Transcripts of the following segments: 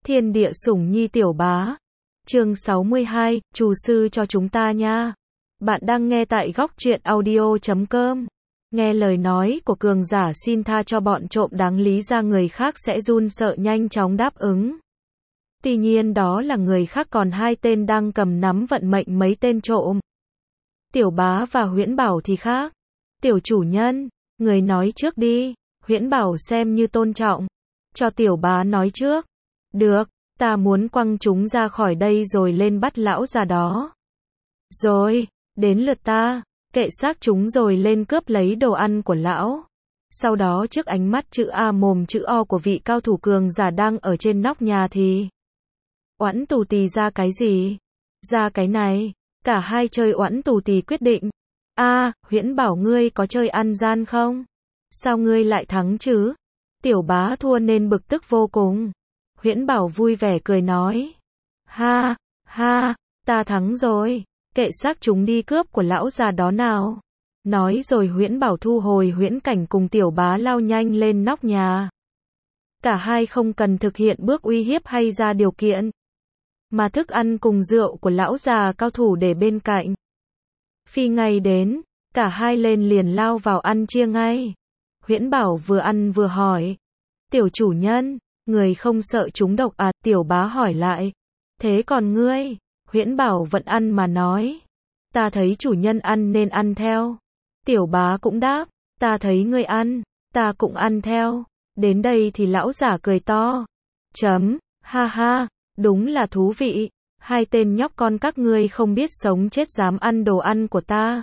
Thiên địa sủng nhi tiểu bá. Chương 62, Trù sư cho chúng ta nha. Bạn đang nghe tại góc truyện audio.com. Nghe lời nói của cường giả xin tha cho bọn trộm đáng lý ra người khác sẽ run sợ nhanh chóng đáp ứng. Tuy nhiên đó là người khác, còn hai tên đang cầm nắm vận mệnh mấy tên trộm. Tiểu bá và Huyễn Bảo thì khác. Tiểu chủ nhân, người nói trước đi. Huyễn Bảo xem như tôn trọng. Cho tiểu bá nói trước. Được, ta muốn quăng chúng ra khỏi đây rồi lên bắt lão già đó. Rồi, đến lượt ta, kệ xác chúng rồi lên cướp lấy đồ ăn của lão. Sau đó trước ánh mắt chữ A mồm chữ O của vị cao thủ cường giả đang ở trên nóc nhà thì Oẵn tù tì ra cái gì? Ra cái này. Cả hai chơi oẵn tù tì quyết định. Huyễn Bảo ngươi có chơi ăn gian không? Sao ngươi lại thắng chứ? Tiểu bá thua nên bực tức vô cùng. Huyễn Bảo vui vẻ cười nói. Ha, ha, ta thắng rồi. Kệ xác chúng đi cướp của lão già đó nào. Nói rồi Huyễn Bảo thu hồi huyễn cảnh cùng tiểu bá lao nhanh lên nóc nhà. Cả hai không cần thực hiện bước uy hiếp hay ra điều kiện, mà thức ăn cùng rượu của lão già cao thủ để bên cạnh. Phi ngay đến, cả hai lên liền lao vào ăn chia ngay. Huyễn Bảo vừa ăn vừa hỏi. Tiểu chủ nhân, người không sợ chúng độc à? Tiểu bá hỏi lại. Thế còn ngươi? Huyễn Bảo vẫn ăn mà nói. Ta thấy chủ nhân ăn nên ăn theo. Tiểu bá cũng đáp. Ta thấy ngươi ăn, ta cũng ăn theo. Đến đây thì lão giả cười to. Ha ha, đúng là thú vị. Hai tên nhóc con các ngươi không biết sống chết dám ăn đồ ăn của ta.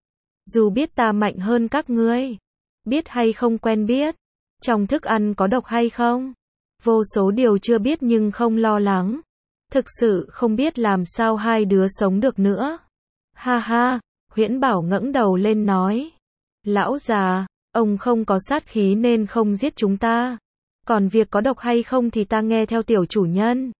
Dù biết ta mạnh hơn các ngươi. Biết hay không quen biết. Trong thức ăn có độc hay không? Vô số điều chưa biết nhưng không lo lắng. Thực sự không biết làm sao hai đứa sống được nữa. Ha ha, Huyễn Bảo ngẩng đầu lên nói. Lão già, ông không có sát khí nên không giết chúng ta. Còn việc có độc hay không thì ta nghe theo tiểu chủ nhân.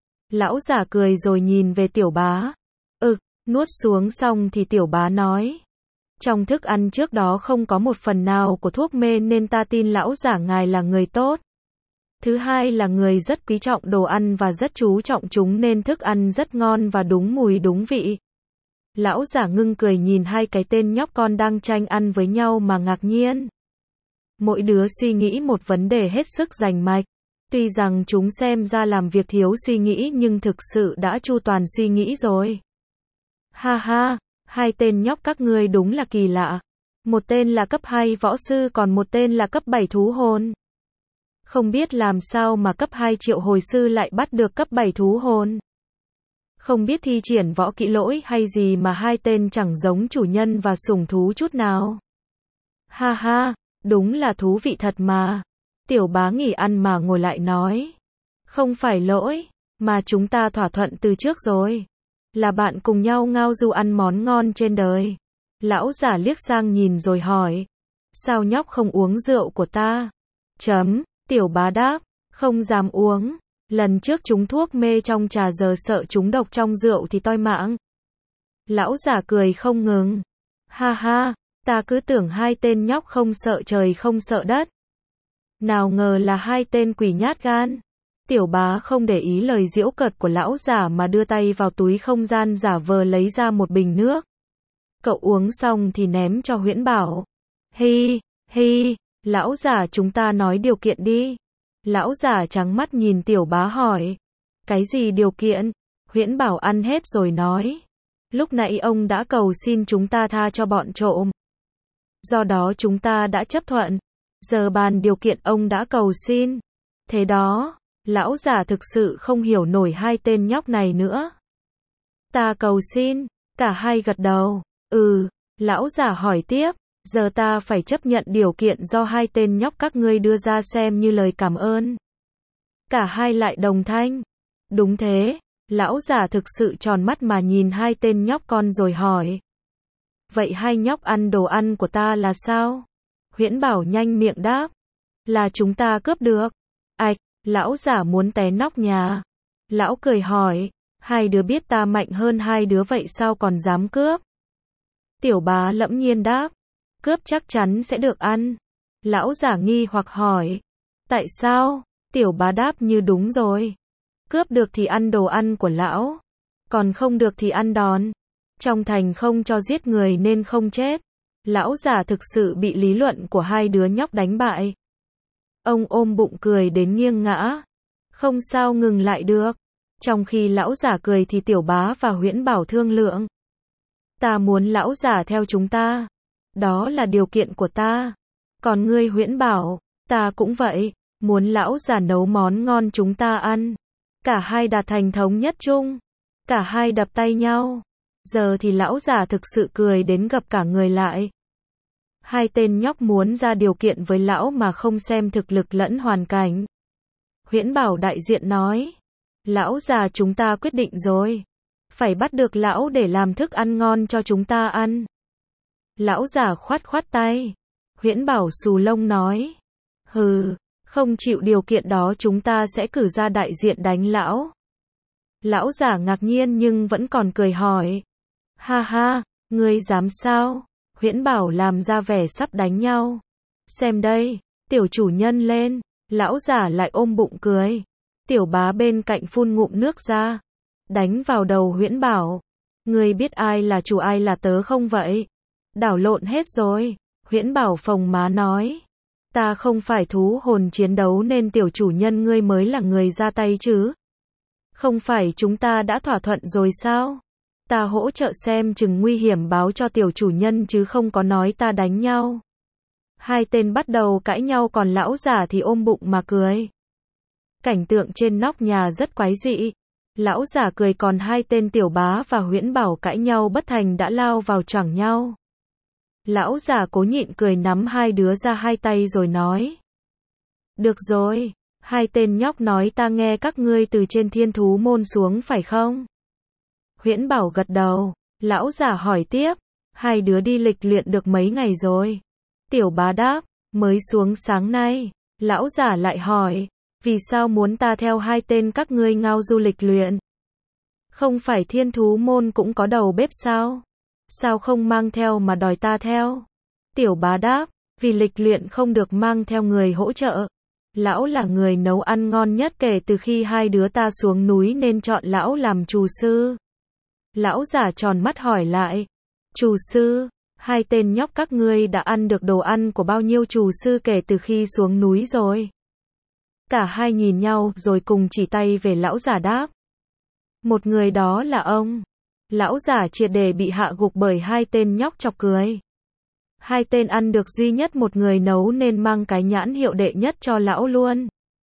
Lão già cười rồi nhìn về tiểu bá. Nuốt xuống xong thì tiểu bá nói. Trong thức ăn trước đó không có một phần nào của thuốc mê nên ta tin lão giả ngài là người tốt. Thứ hai là người rất quý trọng đồ ăn và rất chú trọng chúng nên thức ăn rất ngon và đúng mùi đúng vị. Lão giả ngưng cười nhìn hai cái tên nhóc con đang tranh ăn với nhau mà ngạc nhiên. Mỗi đứa suy nghĩ một vấn đề hết sức rành mạch. Tuy rằng chúng xem ra làm việc thiếu suy nghĩ nhưng thực sự đã chu toàn suy nghĩ rồi. Ha ha, hai tên nhóc các ngươi đúng là kỳ lạ. Một tên là cấp 2 võ sư còn một tên là cấp 7 thú hồn. Không biết làm sao mà cấp 2 triệu hồi sư lại bắt được cấp 7 thú hồn. Không biết thi triển võ kỹ lỗi hay gì mà hai tên chẳng giống chủ nhân và sủng thú chút nào. Ha ha, đúng là thú vị thật mà. Tiểu bá nghỉ ăn mà ngồi lại nói. Không phải lỗi, mà chúng ta thỏa thuận từ trước rồi. Là bạn cùng nhau ngao du ăn món ngon trên đời. Lão giả liếc sang nhìn rồi hỏi. Sao nhóc không uống rượu của ta? Tiểu bá đáp. Không dám uống. Lần trước chúng thuốc mê trong trà giờ sợ chúng độc trong rượu thì toi mạng. Lão giả cười không ngừng. Ha ha, ta cứ tưởng hai tên nhóc không sợ trời không sợ đất. Nào ngờ là hai tên quỷ nhát gan. Tiểu bá không để ý lời giễu cợt của lão giả mà đưa tay vào túi không gian giả vờ lấy ra một bình nước. Cậu uống xong thì ném cho Huyễn Bảo. Hi, lão giả chúng ta nói điều kiện đi. Lão giả trắng mắt nhìn tiểu bá hỏi. Cái gì điều kiện? Huyễn Bảo ăn hết rồi nói. Lúc nãy ông đã cầu xin chúng ta tha cho bọn trộm. Do đó chúng ta đã chấp thuận. Giờ bàn điều kiện ông đã cầu xin. Thế đó, lão giả thực sự không hiểu nổi hai tên nhóc này nữa. Ta cầu xin, cả hai gật đầu. Lão giả hỏi tiếp. Giờ ta phải chấp nhận điều kiện do hai tên nhóc các ngươi đưa ra xem như lời cảm ơn. Cả hai lại đồng thanh. Đúng thế, lão giả thực sự tròn mắt mà nhìn hai tên nhóc con rồi hỏi. Vậy hai nhóc ăn đồ ăn của ta là sao? Huyễn Bảo nhanh miệng đáp. Là chúng ta cướp được. Lão giả muốn té nóc nhà. Lão cười hỏi. Hai đứa biết ta mạnh hơn hai đứa vậy sao còn dám cướp? Tiểu bá lẫm nhiên đáp. Cướp chắc chắn sẽ được ăn. Lão giả nghi hoặc hỏi. Tại sao? Tiểu bá đáp như đúng rồi. Cướp được thì ăn đồ ăn của lão, còn không được thì ăn đòn. Trong thành không cho giết người nên không chết. Lão già thực sự bị lý luận của hai đứa nhóc đánh bại. Ông ôm bụng cười đến nghiêng ngã. Không sao ngừng lại được. Trong khi lão già cười thì Tiểu Bá và Huyễn Bảo thương lượng. Ta muốn lão già theo chúng ta. Đó là điều kiện của ta. Còn ngươi Huyễn Bảo, ta cũng vậy. Muốn lão già nấu món ngon chúng ta ăn. Cả hai đạt thành thống nhất chung. Cả hai đập tay nhau. Giờ thì lão già thực sự cười đến gập cả người lại. Hai tên nhóc muốn ra điều kiện với lão mà không xem thực lực lẫn hoàn cảnh. Huyễn Bảo đại diện nói. Lão già chúng ta quyết định rồi. Phải bắt được lão để làm thức ăn ngon cho chúng ta ăn. Lão già khoát khoát tay. Huyễn Bảo xù lông nói. Hừ, không chịu điều kiện đó chúng ta sẽ cử ra đại diện đánh lão. Lão già ngạc nhiên nhưng vẫn còn cười hỏi. Ha ha, ngươi dám sao? Huyễn Bảo làm ra vẻ sắp đánh nhau. Xem đây, tiểu chủ nhân lên. Lão già lại ôm bụng cười. Tiểu Bá bên cạnh phun ngụm nước ra. Đánh vào đầu Huyễn Bảo. Ngươi biết ai là chủ ai là tớ không vậy? Đảo lộn hết rồi. Huyễn Bảo phồng má nói. Ta không phải thú hồn chiến đấu nên tiểu chủ nhân ngươi mới là người ra tay chứ. Không phải chúng ta đã thỏa thuận rồi sao? Ta hỗ trợ xem chừng nguy hiểm báo cho tiểu chủ nhân chứ không có nói ta đánh nhau. Hai tên bắt đầu cãi nhau còn lão già thì ôm bụng mà cười. Cảnh tượng trên nóc nhà rất quái dị. Lão già cười còn hai tên Tiểu Bá và Huyễn Bảo cãi nhau bất thành đã lao vào choảng nhau. Lão già cố nhịn cười nắm hai đứa ra hai tay rồi nói. Được rồi, hai tên nhóc nói ta nghe các ngươi từ trên thiên thú môn xuống phải không? Huyễn Bảo gật đầu. Lão già hỏi tiếp. Hai đứa đi lịch luyện được mấy ngày rồi? Tiểu Bá đáp. Mới xuống sáng nay. Lão già lại hỏi. Vì sao muốn ta theo hai tên các ngươi ngao du lịch luyện? Không phải thiên thú môn cũng có đầu bếp sao? Sao không mang theo mà đòi ta theo? Tiểu Bá đáp. Vì lịch luyện không được mang theo người hỗ trợ. Lão là người nấu ăn ngon nhất kể từ khi hai đứa ta xuống núi nên chọn lão làm trù sư. Lão già tròn mắt hỏi lại. Trù sư, hai tên nhóc các ngươi đã ăn được đồ ăn của bao nhiêu trù sư kể từ khi xuống núi rồi? Cả hai nhìn nhau rồi cùng chỉ tay về lão già đáp. Một người đó là ông. Lão già triệt để bị hạ gục bởi hai tên nhóc chọc cười. Hai tên ăn được duy nhất một người nấu nên mang cái nhãn hiệu đệ nhất cho lão luôn.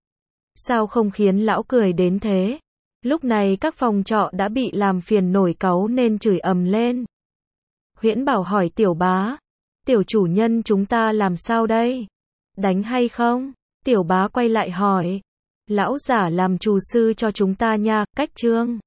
Sao không khiến lão cười đến thế? Lúc này các phòng trọ đã bị làm phiền nổi cáu nên chửi ầm lên. Huyễn Bảo hỏi Tiểu Bá. Tiểu chủ nhân chúng ta làm sao đây? Đánh hay không? Tiểu Bá quay lại hỏi. Lão giả làm trù sư cho chúng ta nha, cách chương.